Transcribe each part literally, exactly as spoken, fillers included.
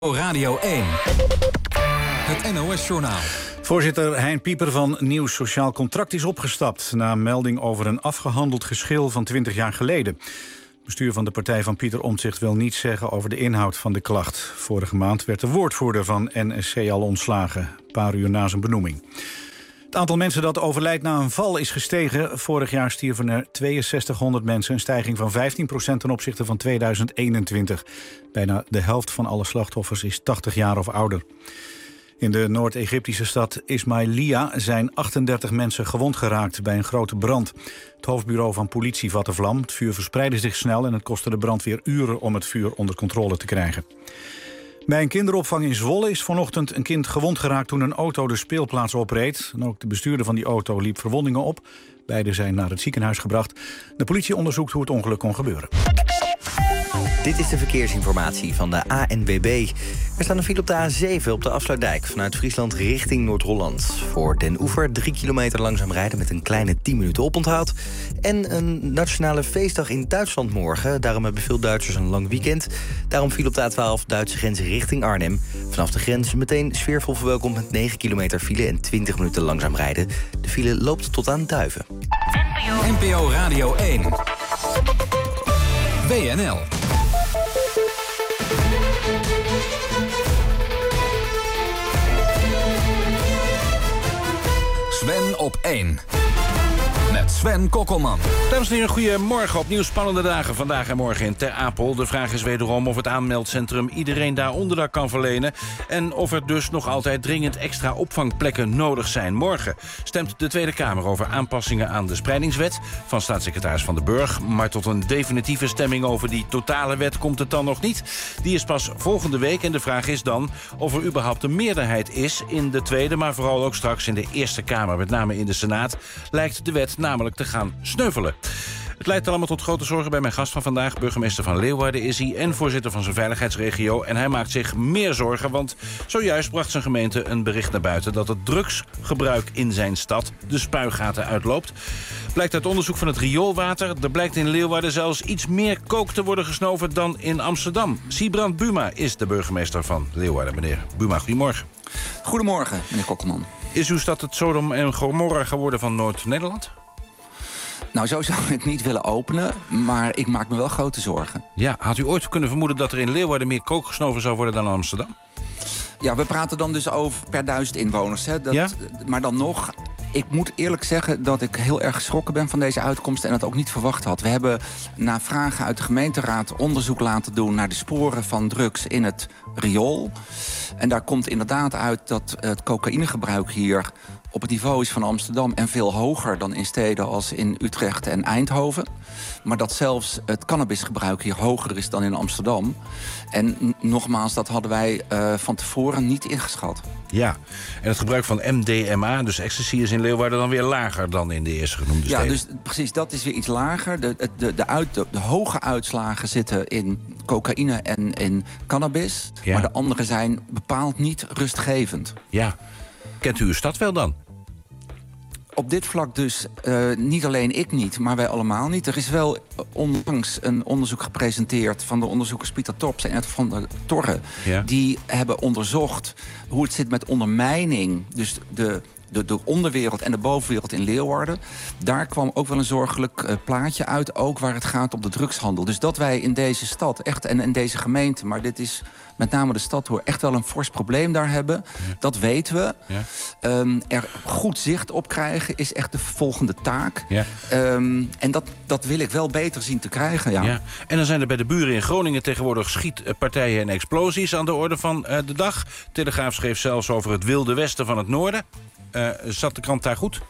Radio één. Het N O S-journaal. Voorzitter Hein Pieper van Nieuw Sociaal Contract is opgestapt na een melding over een afgehandeld geschil van twintig jaar geleden. Het bestuur van de partij van Pieter Omtzigt wil niets zeggen over de inhoud van de klacht. Vorige maand werd de woordvoerder van N S C al ontslagen, een paar uur na zijn benoeming. Het aantal mensen dat overlijdt na een val is gestegen. Vorig jaar stierven er tweeënzestighonderd mensen, een stijging van vijftien procent ten opzichte van tweeduizend eenentwintig. Bijna de helft van alle slachtoffers is tachtig jaar of ouder. In de Noord-Egyptische stad Ismailia zijn achtendertig mensen gewond geraakt bij een grote brand. Het hoofdbureau van politie vatte vlam. Het vuur verspreidde zich snel en het kostte de brandweer uren om het vuur onder controle te krijgen. Bij een kinderopvang in Zwolle is vanochtend een kind gewond geraakt toen een auto de speelplaats opreed. En ook de bestuurder van die auto liep verwondingen op. Beiden zijn naar het ziekenhuis gebracht. De politie onderzoekt hoe het ongeluk kon gebeuren. Dit is de verkeersinformatie van de A N W B. Er staat een file op de A zeven op de Afsluitdijk vanuit Friesland richting Noord-Holland. Voor Den Oever drie kilometer langzaam rijden met een kleine tien minuten oponthoud. En een nationale feestdag in Duitsland morgen. Daarom hebben veel Duitsers een lang weekend. Daarom viel op de A twaalf Duitse grens richting Arnhem. Vanaf de grens meteen sfeervol verwelkomd met negen kilometer file en twintig minuten langzaam rijden. De file loopt tot aan Duiven. N P O Radio één. W N L. Sven op één. Met Sven Kokkelman. Dames en heren, goedemorgen. Opnieuw spannende dagen vandaag en morgen in Ter Apel. De vraag is wederom of het aanmeldcentrum iedereen daar onderdak kan verlenen. En of er dus nog altijd dringend extra opvangplekken nodig zijn. Morgen stemt de Tweede Kamer over aanpassingen aan de spreidingswet van staatssecretaris Van den Burg. Maar tot een definitieve stemming over die totale wet komt het dan nog niet. Die is pas volgende week en de vraag is dan of er überhaupt een meerderheid is in de Tweede, maar vooral ook straks in de Eerste Kamer, met name in de Senaat, lijkt de wet namelijk te gaan sneuvelen. Het leidt allemaal tot grote zorgen bij mijn gast van vandaag. Burgemeester van Leeuwarden is hij en voorzitter van zijn veiligheidsregio. En hij maakt zich meer zorgen, want zojuist bracht zijn gemeente een bericht naar buiten dat het drugsgebruik in zijn stad de spuigaten uitloopt. Blijkt uit onderzoek van het rioolwater. Er blijkt in Leeuwarden zelfs iets meer kook te worden gesnoven dan in Amsterdam. Siebrand Buma is de burgemeester van Leeuwarden. Meneer Buma, goedemorgen. Goedemorgen, meneer Kokkelman. Is uw stad het Sodom en Gomorra geworden van Noord-Nederland? Nou, zo zou ik het niet willen openen, maar ik maak me wel grote zorgen. Ja, had u ooit kunnen vermoeden dat er in Leeuwarden meer kook gesnoven zou worden dan in Amsterdam? Ja, we praten dan dus over per duizend inwoners. Hè. Dat, ja? Maar dan nog, ik moet eerlijk zeggen dat ik heel erg geschrokken ben van deze uitkomst en dat ook niet verwacht had. We hebben na vragen uit de gemeenteraad onderzoek laten doen naar de sporen van drugs in het riool. En daar komt inderdaad uit dat het cocaïnegebruik hier op het niveau is van Amsterdam en veel hoger dan in steden als in Utrecht en Eindhoven. Maar dat zelfs het cannabisgebruik hier hoger is dan in Amsterdam. En n- nogmaals, dat hadden wij uh, van tevoren niet ingeschat. Ja, en het gebruik van M D M A, dus ecstasy, is in Leeuwarden dan weer lager dan in de eerste genoemde steden. Ja, dus precies, dat is weer iets lager. De, de, de, uit, de, de hoge uitslagen zitten in cocaïne en in cannabis. Ja. Maar de andere zijn bepaald niet rustgevend. Ja. Kent u uw stad wel dan? Op dit vlak dus uh, niet alleen ik niet, maar wij allemaal niet. Er is wel onlangs een onderzoek gepresenteerd van de onderzoekers Pieter Torps en Ed van der Torre. Ja. Die hebben onderzocht hoe het zit met ondermijning. Dus de, de, de onderwereld en de bovenwereld in Leeuwarden. Daar kwam ook wel een zorgelijk uh, plaatje uit, ook waar het gaat om de drugshandel. Dus dat wij in deze stad echt en in deze gemeente, maar dit is met name de stad, hoor, echt wel een fors probleem daar hebben. Ja. Dat weten we. Ja. Um, er goed zicht op krijgen is echt de volgende taak. Ja. Um, en dat, dat wil ik wel beter zien te krijgen, ja. Ja. En dan zijn er bij de buren in Groningen tegenwoordig schietpartijen en explosies aan de orde van uh, de dag. Telegraaf schreef zelfs over het Wilde Westen van het Noorden. Uh, zat de krant daar goed?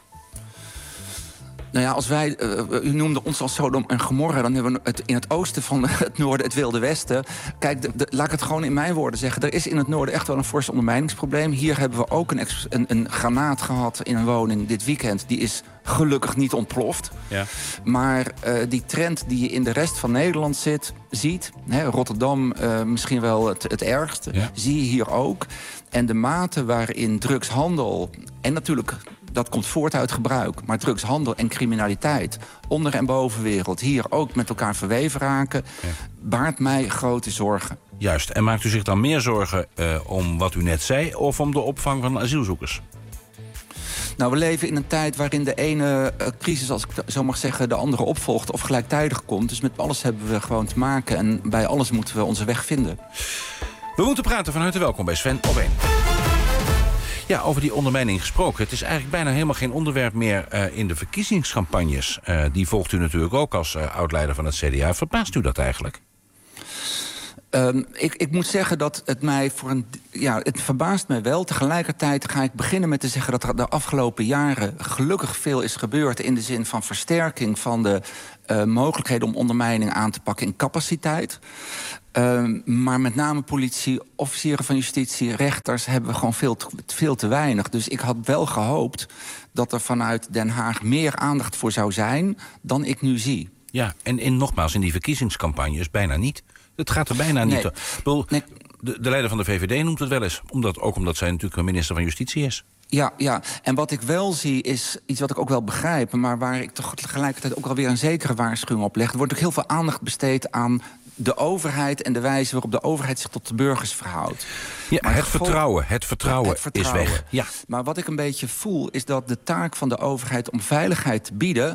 Nou ja, als wij, uh, u noemde ons als Sodom en Gomorra, dan hebben we het in het oosten van het noorden het Wilde Westen. Kijk, de, de, laat ik het gewoon in mijn woorden zeggen. Er is in het noorden echt wel een fors ondermijningsprobleem. Hier hebben we ook een, een, een granaat gehad in een woning dit weekend. Die is gelukkig niet ontploft. Ja. Maar uh, die trend die je in de rest van Nederland zit, ziet, hè, Rotterdam uh, misschien wel het, het ergste, ja. zie je hier ook. En de mate waarin drugshandel en natuurlijk, dat komt voort uit gebruik, maar drugshandel en criminaliteit, onder- en bovenwereld, hier ook met elkaar verweven raken, ja. baart mij grote zorgen. Juist. En maakt u zich dan meer zorgen uh, om wat u net zei... of om de opvang van asielzoekers? Nou, we leven in een tijd waarin de ene uh, crisis, als ik zo mag zeggen, de andere opvolgt of gelijktijdig komt. Dus met alles hebben we gewoon te maken. En bij alles moeten we onze weg vinden. We moeten praten. Van harte welkom bij Sven op één. Ja, over die ondermijning gesproken. Het is eigenlijk bijna helemaal geen onderwerp meer uh, in de verkiezingscampagnes. Uh, die volgt u natuurlijk ook als uh, oud-leider van het C D A. Verbaast u dat eigenlijk? Um, ik, ik moet zeggen dat het mij voor een... Ja, het verbaast mij wel. Tegelijkertijd ga ik beginnen met te zeggen dat er de afgelopen jaren gelukkig veel is gebeurd in de zin van versterking van de uh, mogelijkheden om ondermijning aan te pakken in capaciteit. Um, maar met name politie, officieren van justitie, rechters hebben we gewoon veel te, veel te weinig. Dus ik had wel gehoopt dat er vanuit Den Haag meer aandacht voor zou zijn dan ik nu zie. Ja, en, en nogmaals, in die verkiezingscampagnes bijna niet. Het gaat er bijna niet. Nee. Bedoel, nee. de, de leider van de V V D noemt het wel eens. Omdat, ook omdat zij natuurlijk een minister van Justitie is. Ja, ja, en wat ik wel zie is iets wat ik ook wel begrijp... maar waar ik toch tegelijkertijd ook alweer een zekere waarschuwing op leg. Er wordt ook heel veel aandacht besteed aan de overheid... en de wijze waarop de overheid zich tot de burgers verhoudt. Ja, maar het, gevolg... vertrouwen, het vertrouwen, het vertrouwen is weg. Ja. Maar wat ik een beetje voel is dat de taak van de overheid om veiligheid te bieden...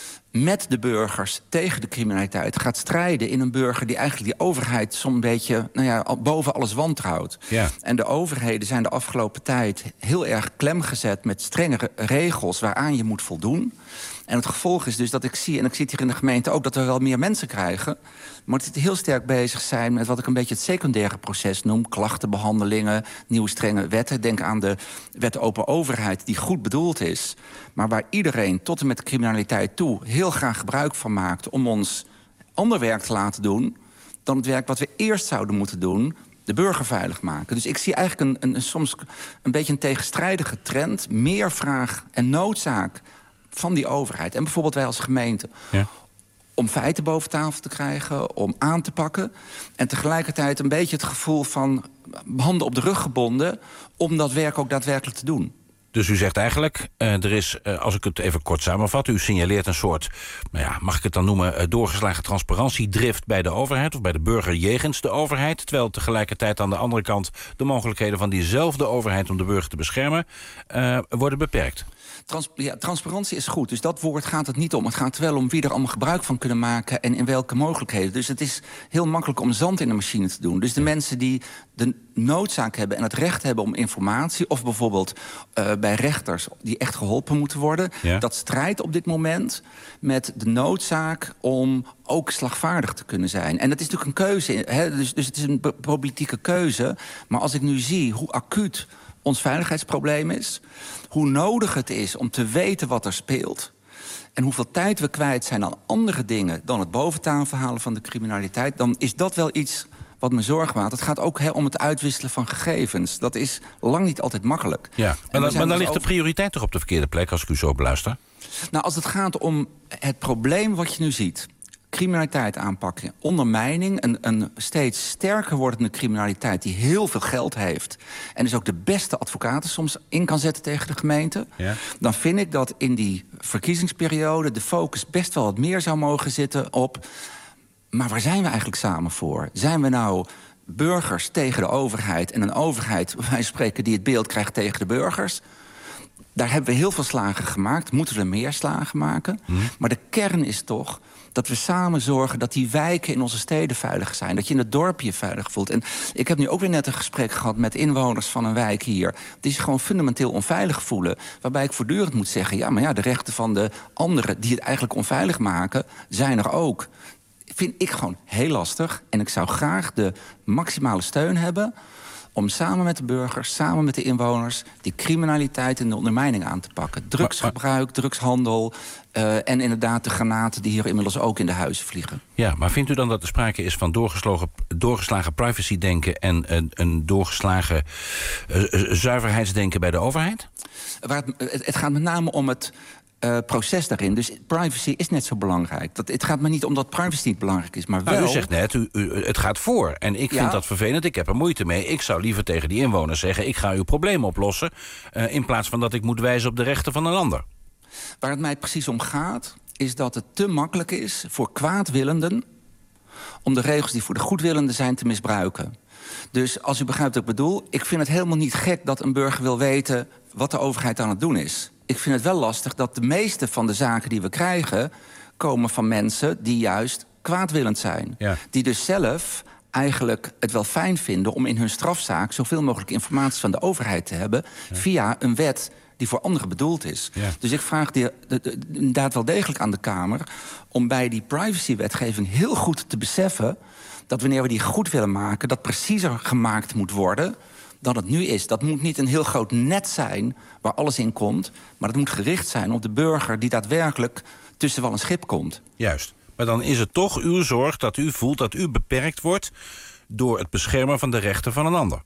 met de burgers tegen de criminaliteit gaat strijden... in een burger die eigenlijk die overheid zo'n beetje... nou ja, boven alles wantrouwt. Ja. En de overheden zijn de afgelopen tijd heel erg klemgezet... met strenge regels waaraan je moet voldoen. En het gevolg is dus dat ik zie, en ik zie het hier in de gemeente ook... dat we wel meer mensen krijgen... maar dat we heel sterk bezig zijn met wat ik een beetje het secundaire proces noem. Klachtenbehandelingen, nieuwe strenge wetten. Denk aan de wet open overheid die goed bedoeld is... maar waar iedereen tot en met criminaliteit toe heel graag gebruik van maakt... om ons ander werk te laten doen dan het werk wat we eerst zouden moeten doen... de burger veilig maken. Dus ik zie eigenlijk een, een, een, soms een beetje een tegenstrijdige trend... meer vraag en noodzaak van die overheid. En bijvoorbeeld wij als gemeente... Ja. Om feiten boven tafel te krijgen, om aan te pakken... en tegelijkertijd een beetje het gevoel van handen op de rug gebonden... om dat werk ook daadwerkelijk te doen. Dus u zegt eigenlijk, uh, er is, uh, als ik het even kort samenvat... u signaleert een soort, nou ja, mag ik het dan noemen... Uh, doorgeslagen transparantiedrift bij de overheid... of bij de burger jegens de overheid... terwijl tegelijkertijd aan de andere kant... de mogelijkheden van diezelfde overheid om de burger te beschermen... Uh, worden beperkt. Trans ja, transparantie is goed, dus dat woord gaat het niet om. Het gaat wel om wie er allemaal gebruik van kunnen maken... en in welke mogelijkheden. Dus het is heel makkelijk om zand in de machine te doen. Dus de mensen die de noodzaak hebben en het recht hebben om informatie... of bijvoorbeeld uh, bij rechters die echt geholpen moeten worden... Ja. Dat strijdt op dit moment met de noodzaak om ook slagvaardig te kunnen zijn. En dat is natuurlijk een keuze, hè? Dus, dus het is een politieke keuze. Maar als ik nu zie hoe acuut ons veiligheidsprobleem is... hoe nodig het is om te weten wat er speelt... en hoeveel tijd we kwijt zijn aan andere dingen... dan het boventafel halen van de criminaliteit... dan is dat wel iets wat me zorgen maakt. Het gaat ook he, om het uitwisselen van gegevens. Dat is lang niet altijd makkelijk. Ja, maar, dan, maar dan dus ligt over... de prioriteit toch op de verkeerde plek... als ik u zo beluister? Nou, als het gaat om het probleem wat je nu ziet... criminaliteit aanpakken, ondermijning... Een, een steeds sterker wordende criminaliteit die heel veel geld heeft... en dus ook de beste advocaten soms in kan zetten tegen de gemeente... Ja. Dan vind ik dat in die verkiezingsperiode... de focus best wel wat meer zou mogen zitten op... maar waar zijn we eigenlijk samen voor? Zijn we nou burgers tegen de overheid... en een overheid, wij spreken, die het beeld krijgt tegen de burgers... Daar hebben we heel veel slagen gemaakt. Moeten we er meer slagen maken? Mm. Maar de kern is toch dat we samen zorgen dat die wijken in onze steden veilig zijn. Dat je in het dorpje je veilig voelt. En ik heb nu ook weer net een gesprek gehad met inwoners van een wijk hier... die zich gewoon fundamenteel onveilig voelen. Waarbij ik voortdurend moet zeggen... ja, maar ja, de rechten van de anderen die het eigenlijk onveilig maken... zijn er ook. Vind ik gewoon heel lastig. En ik zou graag de maximale steun hebben... om samen met de burgers, samen met de inwoners... die criminaliteit en de ondermijning aan te pakken. Drugsgebruik, drugshandel... Uh, en inderdaad de granaten die hier inmiddels ook in de huizen vliegen. Ja, maar vindt u dan dat er sprake is van doorgeslagen, doorgeslagen privacy-denken... en een, een doorgeslagen uh, zuiverheidsdenken bij de overheid? Waar het, het gaat met name om het... Uh, proces daarin. Dus privacy is net zo belangrijk. Dat, het gaat me niet om dat privacy niet belangrijk is, maar wel... Nou, u zegt net, u, u, het gaat voor. En ik vind ja. dat vervelend, ik heb er moeite mee. Ik zou liever tegen die inwoners zeggen... ik ga uw probleem oplossen... Uh, in plaats van dat ik moet wijzen op de rechten van een ander. Waar het mij precies om gaat... is dat het te makkelijk is voor kwaadwillenden... om de regels die voor de goedwillenden zijn te misbruiken. Dus als u begrijpt wat ik bedoel, ik vind het helemaal niet gek dat een burger wil weten wat de overheid aan het doen is. Ik vind het wel lastig dat de meeste van de zaken die we krijgen komen van mensen die juist kwaadwillend zijn. Ja. Die dus zelf eigenlijk het wel fijn vinden om in hun strafzaak zoveel mogelijk informatie van de overheid te hebben, ja, via een wet die voor anderen bedoeld is. Ja. Dus ik vraag de, de, de, inderdaad wel degelijk aan de Kamer om bij die privacywetgeving heel goed te beseffen dat wanneer we die goed willen maken, dat preciezer gemaakt moet worden dan het nu is. Dat moet niet een heel groot net zijn waar alles in komt, maar dat moet gericht zijn op de burger die daadwerkelijk tussen wal en schip komt. Juist. Maar dan is het toch uw zorg dat u voelt dat u beperkt wordt door het beschermen van de rechten van een ander.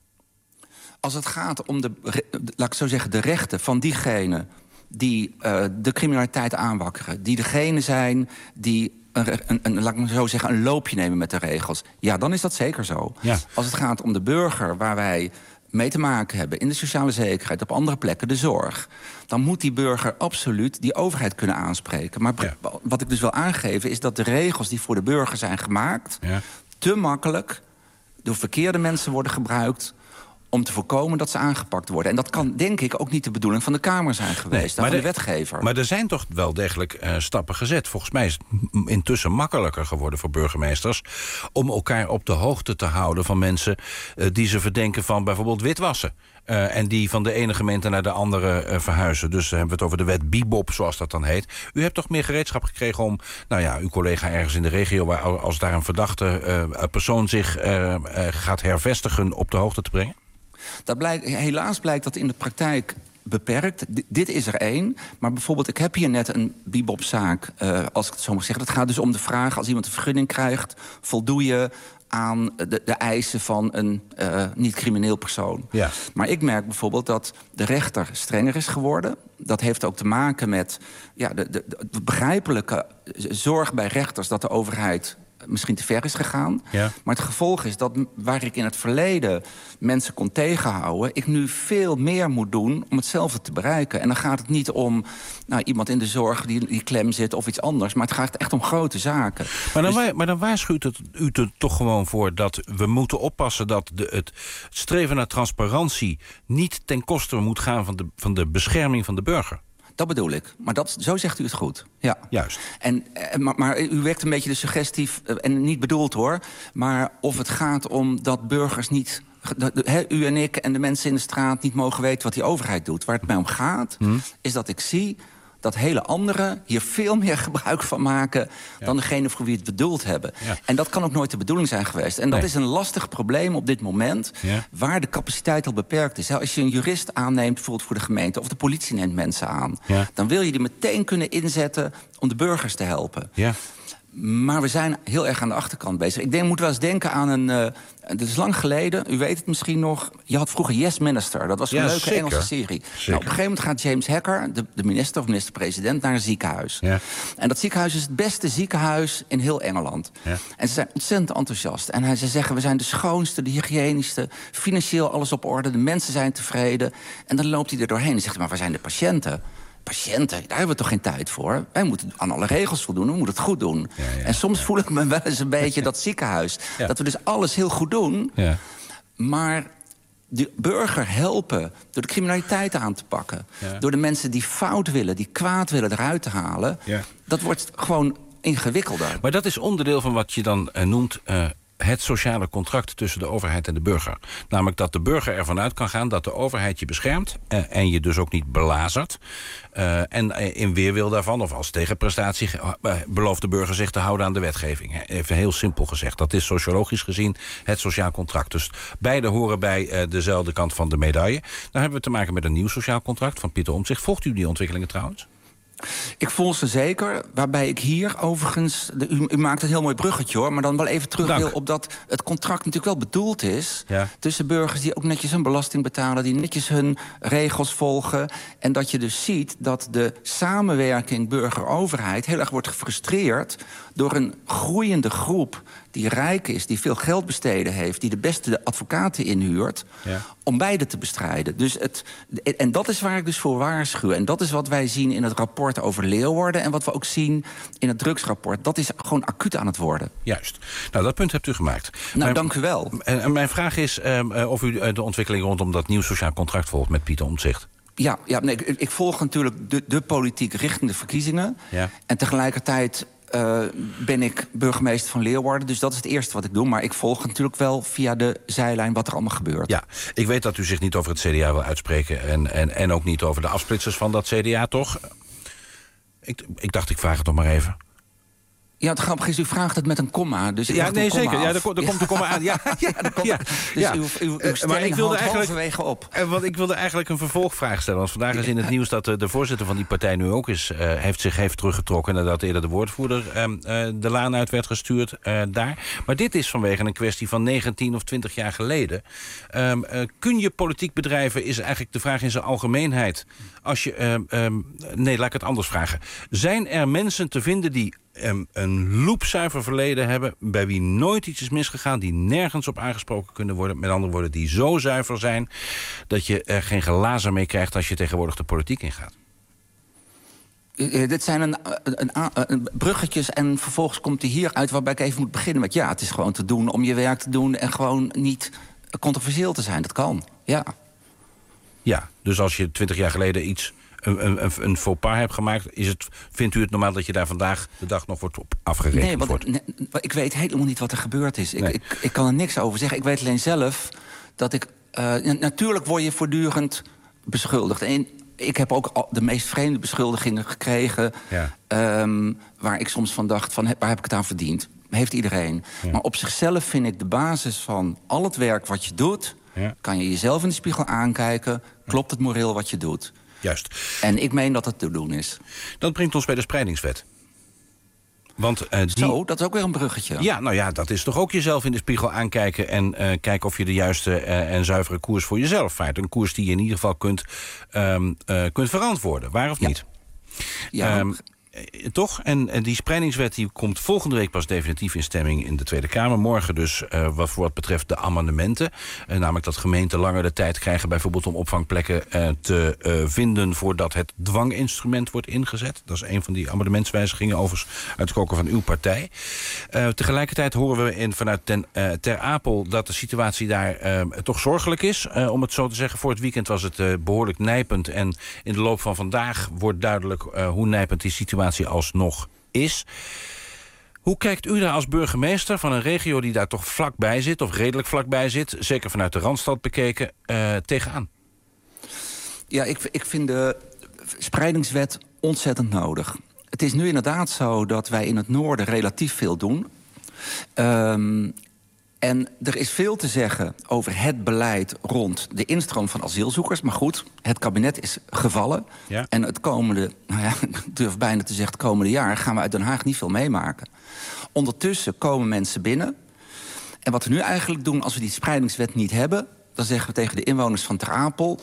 Als het gaat om de, laat ik zo zeggen, de rechten van diegenen die uh, de criminaliteit aanwakkeren, die degene zijn die Een, een, een, laat ik maar zo zeggen, een loopje nemen met de regels, ja, dan is dat zeker zo. Ja. Als het gaat om de burger waar wij mee te maken hebben in de sociale zekerheid, op andere plekken, de zorg, dan moet die burger absoluut die overheid kunnen aanspreken. Maar ja, wat ik dus wil aangeven is dat de regels die voor de burger zijn gemaakt, ja, te makkelijk door verkeerde mensen worden gebruikt om te voorkomen dat ze aangepakt worden. En dat kan, denk ik, ook niet de bedoeling van de Kamer zijn geweest, nee, van de, de wetgever. Maar er zijn toch wel degelijk uh, stappen gezet. Volgens mij is het intussen makkelijker geworden voor burgemeesters om elkaar op de hoogte te houden van mensen uh, die ze verdenken van bijvoorbeeld witwassen. Uh, en die van de ene gemeente naar de andere uh, verhuizen. Dus dan hebben we het over de wet Bibop, zoals dat dan heet. U hebt toch meer gereedschap gekregen om, nou ja, uw collega ergens in de regio, waar als daar een verdachte uh, persoon zich uh, uh, gaat hervestigen, op de hoogte te brengen? Dat blijkt, helaas blijkt dat in de praktijk beperkt. D- dit is er één. Maar bijvoorbeeld, ik heb hier net een Bibop-zaak, uh, als ik het zo mag zeggen. Dat gaat dus om de vraag, als iemand een vergunning krijgt, voldoe je aan de, de eisen van een uh, niet-crimineel persoon. Ja. Maar ik merk bijvoorbeeld dat de rechter strenger is geworden. Dat heeft ook te maken met ja, de, de, de begrijpelijke zorg bij rechters dat de overheid misschien te ver is gegaan. Ja. Maar het gevolg is dat waar ik in het verleden mensen kon tegenhouden, ik nu veel meer moet doen om hetzelfde te bereiken. En dan gaat het niet om nou, iemand in de zorg die, die klem zit of iets anders, maar het gaat echt om grote zaken. Maar dan, dus, wa- maar dan waarschuwt het u er toch gewoon voor dat we moeten oppassen dat de, het streven naar transparantie niet ten koste moet gaan van de, van de bescherming van de burger. Dat bedoel ik. Maar dat, zo zegt u het goed. Ja. Juist. En, maar, maar u wekt een beetje de suggestie, en niet bedoeld hoor, maar of het gaat om dat burgers niet, dat, he, u en ik en de mensen in de straat niet mogen weten wat die overheid doet. Waar het mij om gaat, hmm. is dat ik zie dat hele anderen hier veel meer gebruik van maken ja. dan degene voor wie het bedoeld hebben. Ja. En dat kan ook nooit de bedoeling zijn geweest. En dat nee. is een lastig probleem op dit moment, ja. waar de capaciteit al beperkt is. Als je een jurist aanneemt, bijvoorbeeld voor de gemeente, of de politie neemt mensen aan, ja. dan wil je die meteen kunnen inzetten om de burgers te helpen. Ja. Maar we zijn heel erg aan de achterkant bezig. Ik denk, moet wel eens denken aan een, uh, dat is lang geleden, u weet het misschien nog, je had vroeger Yes Minister. Dat was een ja, leuke zeker. Engelse serie. Nou, op een gegeven moment gaat James Hacker, de, de minister of minister-president, naar een ziekenhuis. Ja. En dat ziekenhuis is het beste ziekenhuis in heel Engeland. Ja. En ze zijn ontzettend enthousiast. En hij, ze zeggen, we zijn de schoonste, de hygiënischste, financieel alles op orde, de mensen zijn tevreden. En dan loopt hij er doorheen en zegt, maar waar zijn de patiënten? Patiënten, daar hebben we toch geen tijd voor? Wij moeten aan alle regels voldoen, we moeten het goed doen. Ja, ja, en soms ja. voel ik me wel eens een beetje dat ziekenhuis. Ja. Dat we dus alles heel goed doen, ja. maar de burger helpen door de criminaliteit aan te pakken. Ja. Door de mensen die fout willen, die kwaad willen eruit te halen. Ja. Dat wordt gewoon ingewikkelder. Maar dat is onderdeel van wat je dan uh, noemt Uh... het sociale contract tussen de overheid en de burger. Namelijk dat de burger ervan uit kan gaan dat de overheid je beschermt uh, en je dus ook niet belazert. Uh, en in weerwil daarvan, of als tegenprestatie, uh, belooft de burger zich te houden aan de wetgeving. Even heel simpel gezegd. Dat is sociologisch gezien het sociaal contract. Dus beide horen bij uh, dezelfde kant van de medaille. Dan hebben we te maken met een nieuw sociaal contract van Pieter Omtzigt. Volgt u die ontwikkelingen trouwens? Ik volg ze zeker, waarbij ik hier overigens, de, u, u maakt een heel mooi bruggetje hoor, maar dan wel even terug Dank. wil op dat het contract natuurlijk wel bedoeld is ja. tussen burgers die ook netjes hun belasting betalen, die netjes hun regels volgen. En dat je dus ziet dat de samenwerking burger-overheid heel erg wordt gefrustreerd door een groeiende groep die rijk is, die veel geld besteden heeft, die de beste advocaten inhuurt, ja. om beide te bestrijden. Dus het, en dat is waar ik dus voor waarschuw. En dat is wat wij zien in het rapport over Leeuwarden en wat we ook zien in het drugsrapport. Dat is gewoon acuut aan het worden. Juist. Nou, dat punt hebt u gemaakt. Nou, mijn, dank u wel. En, en mijn vraag is um, uh, of u de ontwikkeling rondom dat nieuw sociaal contract volgt met Pieter Omtzigt. Ja, ja nee, ik, ik volg natuurlijk de, de politiek richting de verkiezingen. Ja. En tegelijkertijd uh, ben ik burgemeester van Leeuwarden. Dus dat is het eerste wat ik doe. Maar ik volg natuurlijk wel via de zijlijn wat er allemaal gebeurt. Ja, ik weet dat u zich niet over het C D A wil uitspreken. En, en, en ook niet over de afsplitsers van dat C D A, toch? Ik, ik dacht, ik vraag het nog maar even. Ja, het grappige is, u vraagt het met een komma. Dus ja, nee, zeker. Ja, er, er komt een komma aan. Ja, ja, ja, ja. Dus ja. uw, uw, uw stelling maar ik wilde houdt eigenlijk op. Want ik wilde eigenlijk een vervolgvraag stellen. Want vandaag is in het nieuws dat de voorzitter van die partij nu ook is, uh, heeft zich heeft teruggetrokken nadat eerder de woordvoerder uh, uh, de laan uit werd gestuurd uh, daar. Maar dit is vanwege een kwestie van negentien of twintig jaar geleden. Um, uh, kun je politiek bedrijven, is eigenlijk de vraag in zijn algemeenheid. Als je, uh, um, nee, laat ik het anders vragen. Zijn er mensen te vinden die Um, een loepzuiver verleden hebben, bij wie nooit iets is misgegaan, die nergens op aangesproken kunnen worden, met andere woorden, die zo zuiver zijn dat je er geen glazen mee krijgt als je tegenwoordig de politiek ingaat? Uh, dit zijn een, een, een, een bruggetjes en vervolgens komt hij hieruit waarbij ik even moet beginnen met ja, het is gewoon te doen om je werk te doen en gewoon niet controversieel te zijn. Dat kan, ja. Ja, dus als je twintig jaar geleden iets Een, een, een faux pas hebt gemaakt, is het, vindt u het normaal dat je daar vandaag de dag nog wordt op afgerekend nee, want, wordt? Nee, ik weet helemaal niet wat er gebeurd is. Ik, nee. ik, ik kan er niks over zeggen. Ik weet alleen zelf dat ik... Uh, natuurlijk word je voortdurend beschuldigd. En ik heb ook de meest vreemde beschuldigingen gekregen, ja. um, waar ik soms van dacht, van, waar heb ik het aan verdiend? Heeft iedereen. Ja. Maar op zichzelf vind ik de basis van al het werk wat je doet, ja. kan je jezelf in de spiegel aankijken, klopt het moreel wat je doet? Juist. En ik meen dat het te doen is. Dat brengt ons bij de spreidingswet. Want, uh, die... Zo, dat is ook weer een bruggetje. Ja, nou ja, dat is toch ook jezelf in de spiegel aankijken en uh, kijken of je de juiste uh, en zuivere koers voor jezelf vaart. Een koers die je in ieder geval kunt, um, uh, kunt verantwoorden, waar of ja. niet? Ja, um, Toch? En, en die spreidingswet die komt volgende week pas definitief in stemming in de Tweede Kamer. Morgen dus uh, wat voor wat betreft de amendementen. Uh, namelijk dat gemeenten langer de tijd krijgen bijvoorbeeld om opvangplekken uh, te uh, vinden voordat het dwanginstrument wordt ingezet. Dat is een van die amendementswijzigingen overigens uit de koker van uw partij. Uh, tegelijkertijd horen we in, vanuit ten, uh, Ter Apel dat de situatie daar uh, toch zorgelijk is. Uh, om het zo te zeggen, voor het weekend was het uh, behoorlijk nijpend. En in de loop van vandaag wordt duidelijk uh, hoe nijpend die situatie alsnog is. Hoe kijkt u daar als burgemeester van een regio die daar toch vlakbij zit, of redelijk vlakbij zit, zeker vanuit de Randstad bekeken, uh, tegenaan? Ja, ik, ik vind de spreidingswet ontzettend nodig. Het is nu inderdaad zo dat wij in het noorden relatief veel doen. Um, En er is veel te zeggen over het beleid rond de instroom van asielzoekers. Maar goed, het kabinet is gevallen. Ja. En het komende, nou ja, ik durf bijna te zeggen, het komende jaar gaan we uit Den Haag niet veel meemaken. Ondertussen komen mensen binnen. En wat we nu eigenlijk doen als we die spreidingswet niet hebben, dan zeggen we tegen de inwoners van Ter Apel,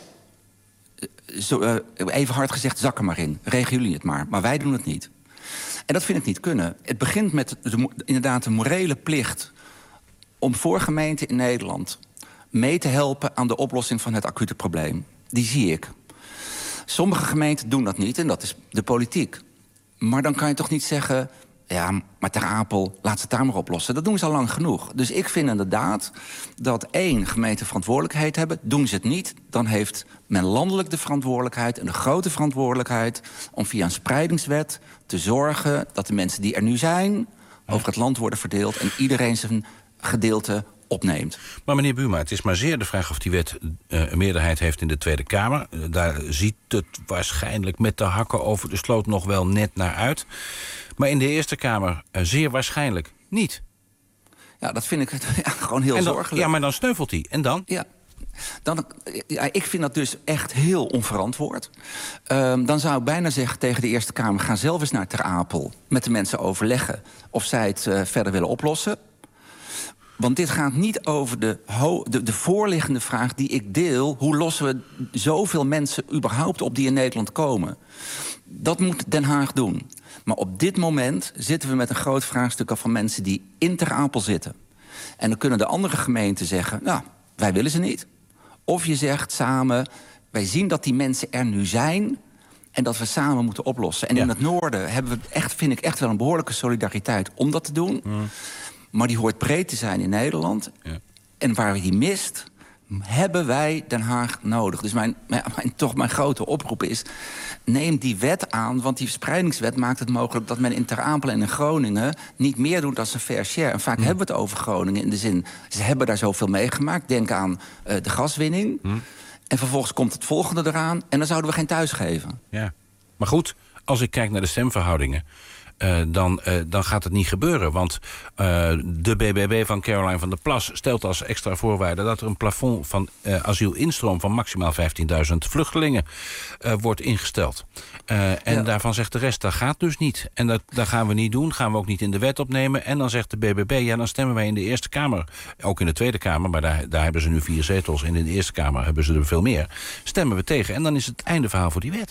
zo, uh, even hard gezegd, zak er maar in. Regelen jullie het maar. Maar wij doen het niet. En dat vind ik niet kunnen. Het begint met de, inderdaad een morele plicht om voor gemeenten in Nederland mee te helpen aan de oplossing van het acute probleem. Die zie ik. Sommige gemeenten doen dat niet en dat is de politiek. Maar dan kan je toch niet zeggen, ja, maar Ter Apel, laat ze het daar maar oplossen. Dat doen ze al lang genoeg. Dus ik vind inderdaad dat één, gemeenten verantwoordelijkheid hebben. Doen ze het niet, dan heeft men landelijk de verantwoordelijkheid en de grote verantwoordelijkheid om via een spreidingswet te zorgen dat de mensen die er nu zijn over het land worden verdeeld en iedereen zijn gedeelte opneemt. Maar meneer Buma, het is maar zeer de vraag of die wet uh, een meerderheid heeft in de Tweede Kamer. Uh, daar ziet het waarschijnlijk met de hakken over de sloot nog wel net naar uit. Maar in de Eerste Kamer uh, zeer waarschijnlijk niet. Ja, dat vind ik ja, gewoon heel dan, zorgelijk. Ja, maar dan sneuvelt hij. En dan? Ja. Dan, ja, ik vind dat dus echt heel onverantwoord. Um, dan zou ik bijna zeggen tegen de Eerste Kamer, ga zelf eens naar Ter Apel met de mensen overleggen of zij het uh, verder willen oplossen. Want dit gaat niet over de, ho- de, de voorliggende vraag die ik deel. Hoe lossen we zoveel mensen überhaupt op die in Nederland komen? Dat moet Den Haag doen. Maar op dit moment zitten we met een groot vraagstuk af van mensen die in Ter Apel zitten. En dan kunnen de andere gemeenten zeggen, nou, wij willen ze niet. Of je zegt samen, wij zien dat die mensen er nu zijn en dat we samen moeten oplossen. En ja. in het noorden hebben we echt, vind ik echt wel een behoorlijke solidariteit om dat te doen. Mm. Maar die hoort breed te zijn in Nederland. Ja. En waar we die mist, hebben wij Den Haag nodig. Dus mijn, mijn, mijn, toch mijn grote oproep is, neem die wet aan, want die verspreidingswet maakt het mogelijk dat men in Ter Apel en in Groningen niet meer doet dan zijn fair share. En vaak mm. hebben we het over Groningen in de zin, ze hebben daar zoveel meegemaakt. Denk aan uh, de gaswinning. Mm. En vervolgens komt het volgende eraan en dan zouden we geen thuis geven. Ja, maar goed, als ik kijk naar de stemverhoudingen, Uh, dan, uh, dan gaat het niet gebeuren. Want uh, de B B B van Caroline van der Plas stelt als extra voorwaarde dat er een plafond van uh, asielinstroom van maximaal vijftienduizend vluchtelingen uh, wordt ingesteld. Uh, en ja. daarvan zegt de rest, dat gaat dus niet. En dat, dat gaan we niet doen, gaan we ook niet in de wet opnemen. En dan zegt de B B B, ja, dan stemmen wij in de Eerste Kamer, ook in de Tweede Kamer, maar daar, daar hebben ze nu vier zetels. En in de Eerste Kamer hebben ze er veel meer. Stemmen we tegen en dan is het einde verhaal voor die wet.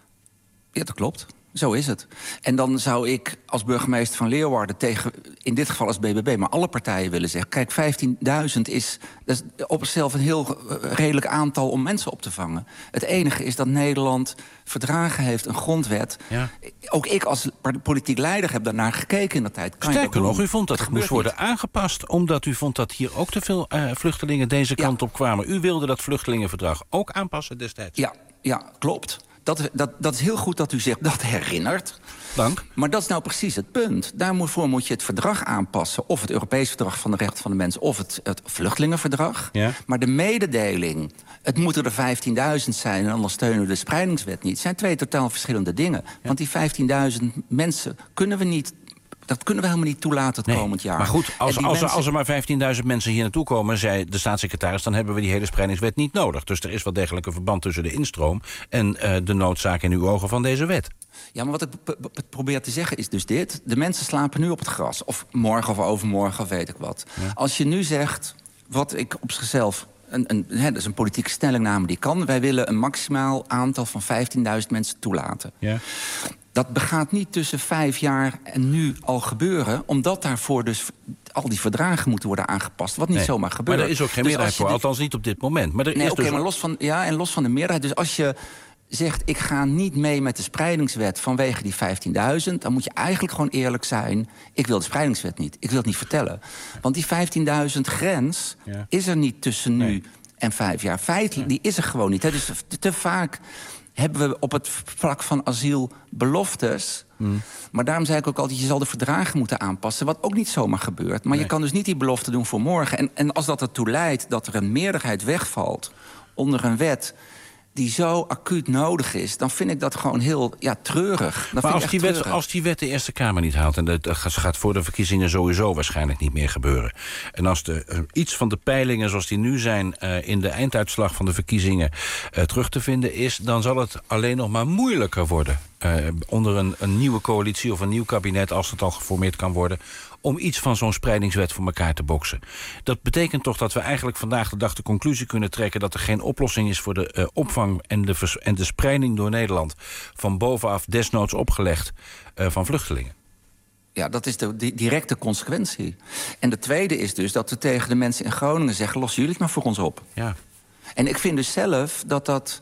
Ja, dat klopt. Zo is het. En dan zou ik als burgemeester van Leeuwarden tegen, in dit geval als B B B, maar alle partijen willen zeggen, kijk, vijftienduizend is, dat is op zichzelf een heel redelijk aantal om mensen op te vangen. Het enige is dat Nederland verdragen heeft, een grondwet. Ja. Ook ik als politiek leider heb daarnaar gekeken in de tijd. Kan Sterker nog, u vond dat het moest worden niet aangepast, omdat u vond dat hier ook te veel uh, vluchtelingen deze kant ja. op kwamen. U wilde dat vluchtelingenverdrag ook aanpassen destijds. Ja, ja, klopt. Dat, dat, dat is heel goed dat u zich dat herinnert. Dank. Maar dat is nou precies het punt. Daarvoor moet je het verdrag aanpassen. Of het Europees Verdrag van de Rechten van de Mens, of het, het Vluchtelingenverdrag. Ja. Maar de mededeling, het moeten er vijftienduizend zijn en anders steunen we de spreidingswet niet, zijn twee totaal verschillende dingen. Ja. Want die vijftienduizend mensen kunnen we niet, dat kunnen we helemaal niet toelaten het nee, komend jaar. Maar goed, als, als, mensen... er, als er maar vijftienduizend mensen hier naartoe komen, zei de staatssecretaris, dan hebben we die hele spreidingswet niet nodig. Dus er is wel degelijk een verband tussen de instroom en uh, de noodzaak in uw ogen van deze wet. Ja, maar wat ik probeer te zeggen is dus dit. De mensen slapen nu op het gras. Of morgen of overmorgen, of weet ik wat. Ja. Als je nu zegt, wat ik op zichzelf, Een, een, hè, dat is een politieke stellingname die kan, wij willen een maximaal aantal van vijftienduizend mensen toelaten. Ja. Dat gaat niet tussen vijf jaar en nu al gebeuren, omdat daarvoor dus al die verdragen moeten worden aangepast, wat niet nee, zomaar gebeurt. Maar er is ook geen dus meerderheid voor, de... althans niet op dit moment. Maar er nee, is oké, dus... maar los van, ja, en los van de meerderheid. Dus als je zegt, ik ga niet mee met de spreidingswet vanwege die vijftienduizend... dan moet je eigenlijk gewoon eerlijk zijn, ik wil de spreidingswet niet. Ik wil het niet vertellen. Want die vijftienduizend grens ja. is er niet tussen nu nee. en vijf jaar. Feitelijk, ja. die is er gewoon niet. Hè. Dus te vaak hebben we op het vlak van asiel beloftes. Hmm. Maar daarom zei ik ook altijd, je zal de verdragen moeten aanpassen, wat ook niet zomaar gebeurt. Maar nee. je kan dus niet die belofte doen voor morgen. En, en als dat ertoe leidt dat er een meerderheid wegvalt onder een wet die zo acuut nodig is, dan vind ik dat gewoon heel ja, treurig. Dat maar vind als, ik die treurig. wet, als die wet de Eerste Kamer niet haalt, en dat gaat voor de verkiezingen sowieso waarschijnlijk niet meer gebeuren, en als de, uh, iets van de peilingen zoals die nu zijn uh, in de einduitslag van de verkiezingen uh, terug te vinden is, dan zal het alleen nog maar moeilijker worden uh, onder een, een nieuwe coalitie of een nieuw kabinet, als het al geformeerd kan worden, om iets van zo'n spreidingswet voor elkaar te boksen. Dat betekent toch dat we eigenlijk vandaag de dag de conclusie kunnen trekken dat er geen oplossing is voor de uh, opvang en de, vers- en de spreiding door Nederland van bovenaf desnoods opgelegd uh, van vluchtelingen. Ja, dat is de di- directe consequentie. En de tweede is dus dat we tegen de mensen in Groningen zeggen, lossen jullie het maar voor ons op. Ja. En ik vind dus zelf dat dat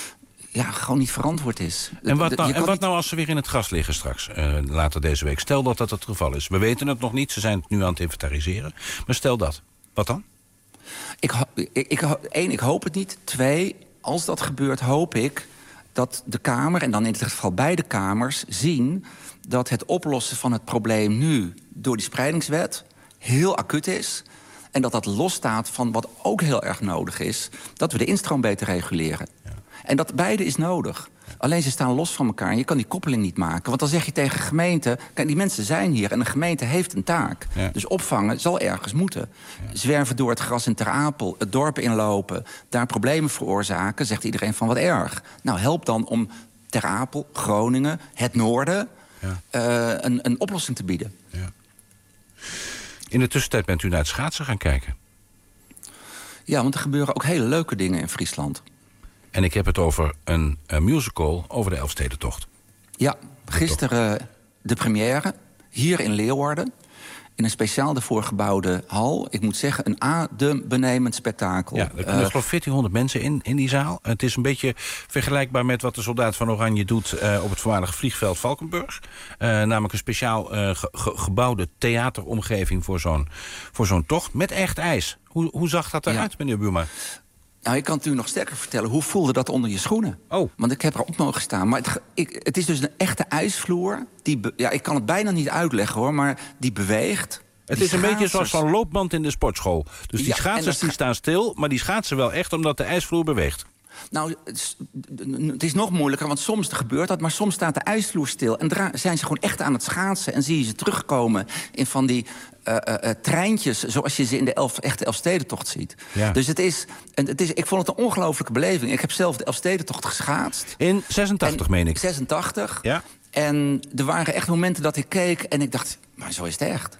ja, gewoon niet verantwoord is. En wat nou, en wat niet... nou als ze weer in het gras liggen straks, uh, later deze week? Stel dat dat het geval is. We weten het nog niet, ze zijn het nu aan het inventariseren. Maar stel dat. Wat dan? Ik, ik, ik, één, ik hoop het niet. Twee, als dat gebeurt, hoop ik dat de Kamer, en dan in dit geval beide kamers, zien dat het oplossen van het probleem nu door die spreidingswet heel acuut is. En dat dat losstaat van wat ook heel erg nodig is, dat we de instroom beter reguleren. Ja. En dat beide is nodig. Alleen ze staan los van elkaar en je kan die koppeling niet maken. Want dan zeg je tegen gemeenten, kijk, die mensen zijn hier en de gemeente heeft een taak. Ja. Dus opvangen zal ergens moeten. Ja. Zwerven door het gras in Ter Apel, het dorp inlopen, daar problemen veroorzaken, zegt iedereen van wat erg. Nou, help dan om Ter Apel, Groningen, het noorden ja. uh, een, een oplossing te bieden. Ja. In de tussentijd bent u naar het schaatsen gaan kijken. Ja, want er gebeuren ook hele leuke dingen in Friesland. En ik heb het over een, een musical over de Elfstedentocht. Ja, gisteren de première, hier in Leeuwarden. In een speciaal daarvoor gebouwde hal. Ik moet zeggen, een adembenemend spektakel. Ja, er kunnen uh, geloof ik veertienhonderd mensen in, in die zaal. Het is een beetje vergelijkbaar met wat de Soldaat van Oranje doet... Uh, op het voormalige vliegveld Valkenburg. Uh, namelijk een speciaal uh, ge- ge- gebouwde theateromgeving voor zo'n, voor zo'n tocht. Met echt ijs. Hoe, hoe zag dat eruit, ja. meneer Buma? Nou, ik kan het u nog sterker vertellen. Hoe voelde dat onder je schoenen? Oh. Want ik heb erop mogen staan. Maar het, ik, het is dus een echte ijsvloer. Die be, ja, ik kan het bijna niet uitleggen, hoor. Maar die beweegt. Het die is een schaatsers. beetje zoals zo'n loopband in de sportschool. Dus die Ja, schaatsers die staan stil, maar die schaatsen wel echt... omdat de ijsvloer beweegt. Nou, het is, het is nog moeilijker, want soms gebeurt dat... maar soms staat de ijsvloer stil en dra- zijn ze gewoon echt aan het schaatsen... en zie je ze terugkomen in van die uh, uh, uh, treintjes... zoals je ze in de elf, echte Elfstedentocht ziet. Ja. Dus het is, het is, ik vond het een ongelofelijke beleving. Ik heb zelf de Elfstedentocht geschaatst. In zesentachtig, en, meen ik. zesentachtig. Ja. En er waren echt momenten dat ik keek en ik dacht... maar zo is het echt.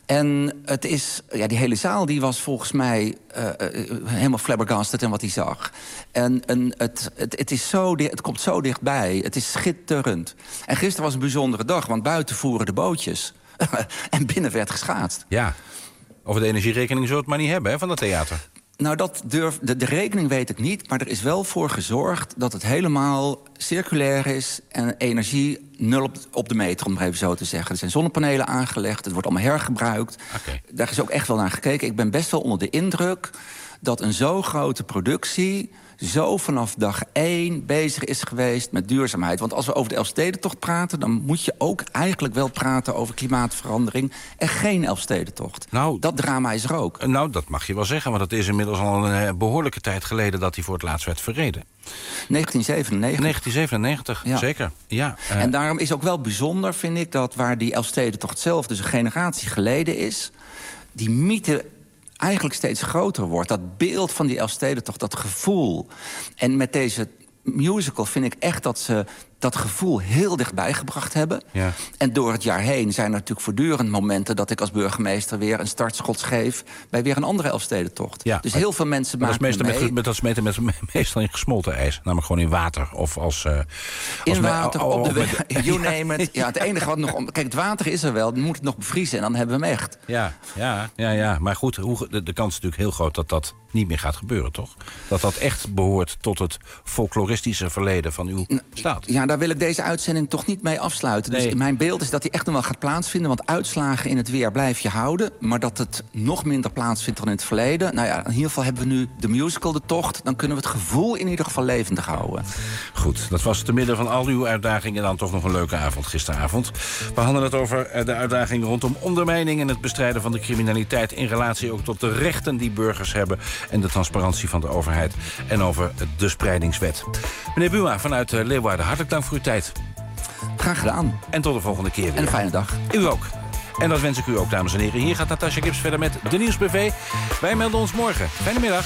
En het is, ja, die hele zaal die was volgens mij uh, uh, helemaal flabbergasted in wat hij zag. En, en het, het, het, is zo, het komt zo dichtbij. Het is schitterend. En gisteren was een bijzondere dag, want buiten voeren de bootjes. En binnen werd geschaatst. Ja, over de energierekening zullen we het maar niet hebben, hè, van dat theater. Nou, dat durf, de, de rekening weet ik niet, maar er is wel voor gezorgd... dat het helemaal circulair is en energie nul op, op de meter, om het even zo te zeggen. Er zijn zonnepanelen aangelegd, het wordt allemaal hergebruikt. Okay. Daar is ook echt wel naar gekeken. Ik ben best wel onder de indruk dat een zo grote productie... zo vanaf dag één bezig is geweest met duurzaamheid. Want als we over de Elfstedentocht praten... dan moet je ook eigenlijk wel praten over klimaatverandering... en geen Elfstedentocht. Nou, dat drama is er ook. Nou, dat mag je wel zeggen, want het is inmiddels al een behoorlijke tijd geleden... dat hij voor het laatst werd verreden. negentien zevenennegentig. negentien zevenennegentig, ja. Zeker. Ja, uh... En daarom is ook wel bijzonder, vind ik... dat waar die Elfstedentocht zelf dus een generatie geleden is... die mythe eigenlijk steeds groter wordt. Dat beeld van die Elfstedentocht, dat gevoel. En met deze musical vind ik echt dat ze dat gevoel heel dichtbij gebracht hebben. Ja. En door het jaar heen zijn er natuurlijk voortdurend momenten... dat ik als burgemeester weer een startschot geef... bij weer een andere Elfstedentocht. Ja, dus heel veel mensen maken dat is meestal mee. Met, met, dat is meestal, met, meestal in gesmolten ijs. Namelijk gewoon in water. Of als, uh, in als water, me, oh, op de weg. You name it. Ja, het enige wat nog... Kijk, het water is er wel. Dan moet het nog bevriezen en dan hebben we hem echt. Ja, ja, ja, ja. Maar goed, hoe, de, de kans is natuurlijk heel groot... dat dat niet meer gaat gebeuren, toch? Dat dat echt behoort tot het folkloristische verleden van uw staat. Ja, daar wil ik deze uitzending toch niet mee afsluiten. Nee. Dus mijn beeld is dat die echt nog wel gaat plaatsvinden. Want uitslagen in het weer blijf je houden. Maar dat het nog minder plaatsvindt dan in het verleden. Nou ja, in ieder geval hebben we nu de musical, de tocht. Dan kunnen we het gevoel in ieder geval levendig houden. Goed, dat was te midden van al uw uitdagingen dan toch nog een leuke avond gisteravond. We hadden het over de uitdaging rondom ondermijning... en het bestrijden van de criminaliteit... in relatie ook tot de rechten die burgers hebben... en de transparantie van de overheid. En over de spreidingswet. Meneer Buma vanuit Leeuwarden, hartelijk dank voor uw tijd. Graag gedaan. En tot de volgende keer weer. En een fijne dag. U ook. En dat wens ik u ook, dames en heren. Hier gaat Natasja Gips verder met de Nieuws B V. Wij melden ons morgen. Fijne middag.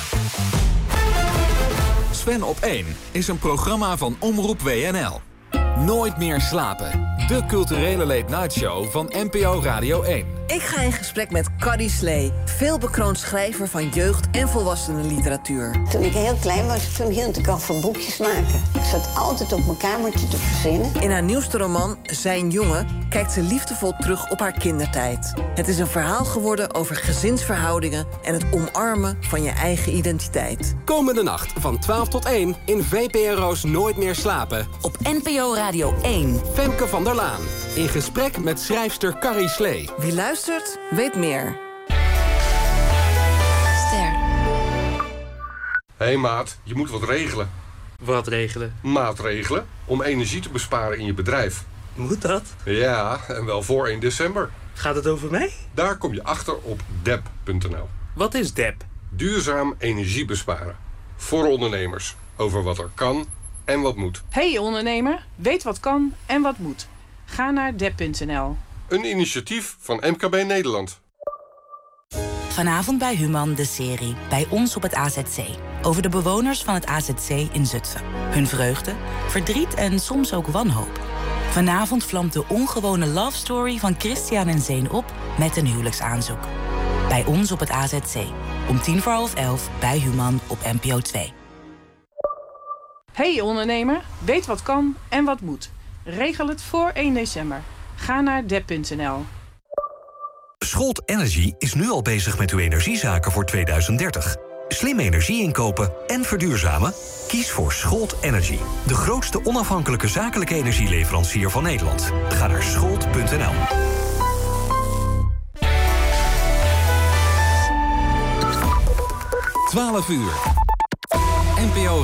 Sven op één is een programma van Omroep W N L. Nooit meer slapen. De culturele late-night show van N P O Radio één. Ik ga in gesprek met Carrie Slee, veelbekroond schrijver van jeugd- en volwassenenliteratuur. Toen ik heel klein was, toen hield ik al van boekjes maken. Ik zat altijd op mijn kamertje te verzinnen. In haar nieuwste roman, Zijn jongen, kijkt ze liefdevol terug op haar kindertijd. Het is een verhaal geworden over gezinsverhoudingen en het omarmen van je eigen identiteit. Komende nacht van twaalf tot één in V P R O's Nooit meer slapen. Op N P O Radio één. Femke van der Laan. In gesprek met schrijfster Carrie Slee. Wie luistert, weet meer. Ster. Hé hey maat, je moet wat regelen. Wat regelen? Maatregelen om energie te besparen in je bedrijf. Moet dat? Ja, en wel voor één december. Gaat het over mij? Daar kom je achter op dep punt n l. Wat is dep? Duurzaam energie besparen. Voor ondernemers. Over wat er kan en wat moet. Hey ondernemer, weet wat kan en wat moet. Ga naar dep punt n l. Een initiatief van M K B Nederland. Vanavond bij Human de serie Bij ons op het A Z C. Over de bewoners van het A Z C in Zutphen. Hun vreugde, verdriet en soms ook wanhoop. Vanavond vlamt de ongewone love story van Christian en Zeen op met een huwelijksaanzoek. Bij ons op het A Z C. Om tien voor half elf bij Human op N P O twee. Hey ondernemer, weet wat kan en wat moet. Regel het voor één december. Ga naar dep punt n l. Scholt Energy is nu al bezig met uw energiezaken voor tweeduizend dertig. Slim energie inkopen en verduurzamen? Kies voor Scholt Energy. De grootste onafhankelijke zakelijke energieleverancier van Nederland. Ga naar scholt punt n l. twaalf uur. N P O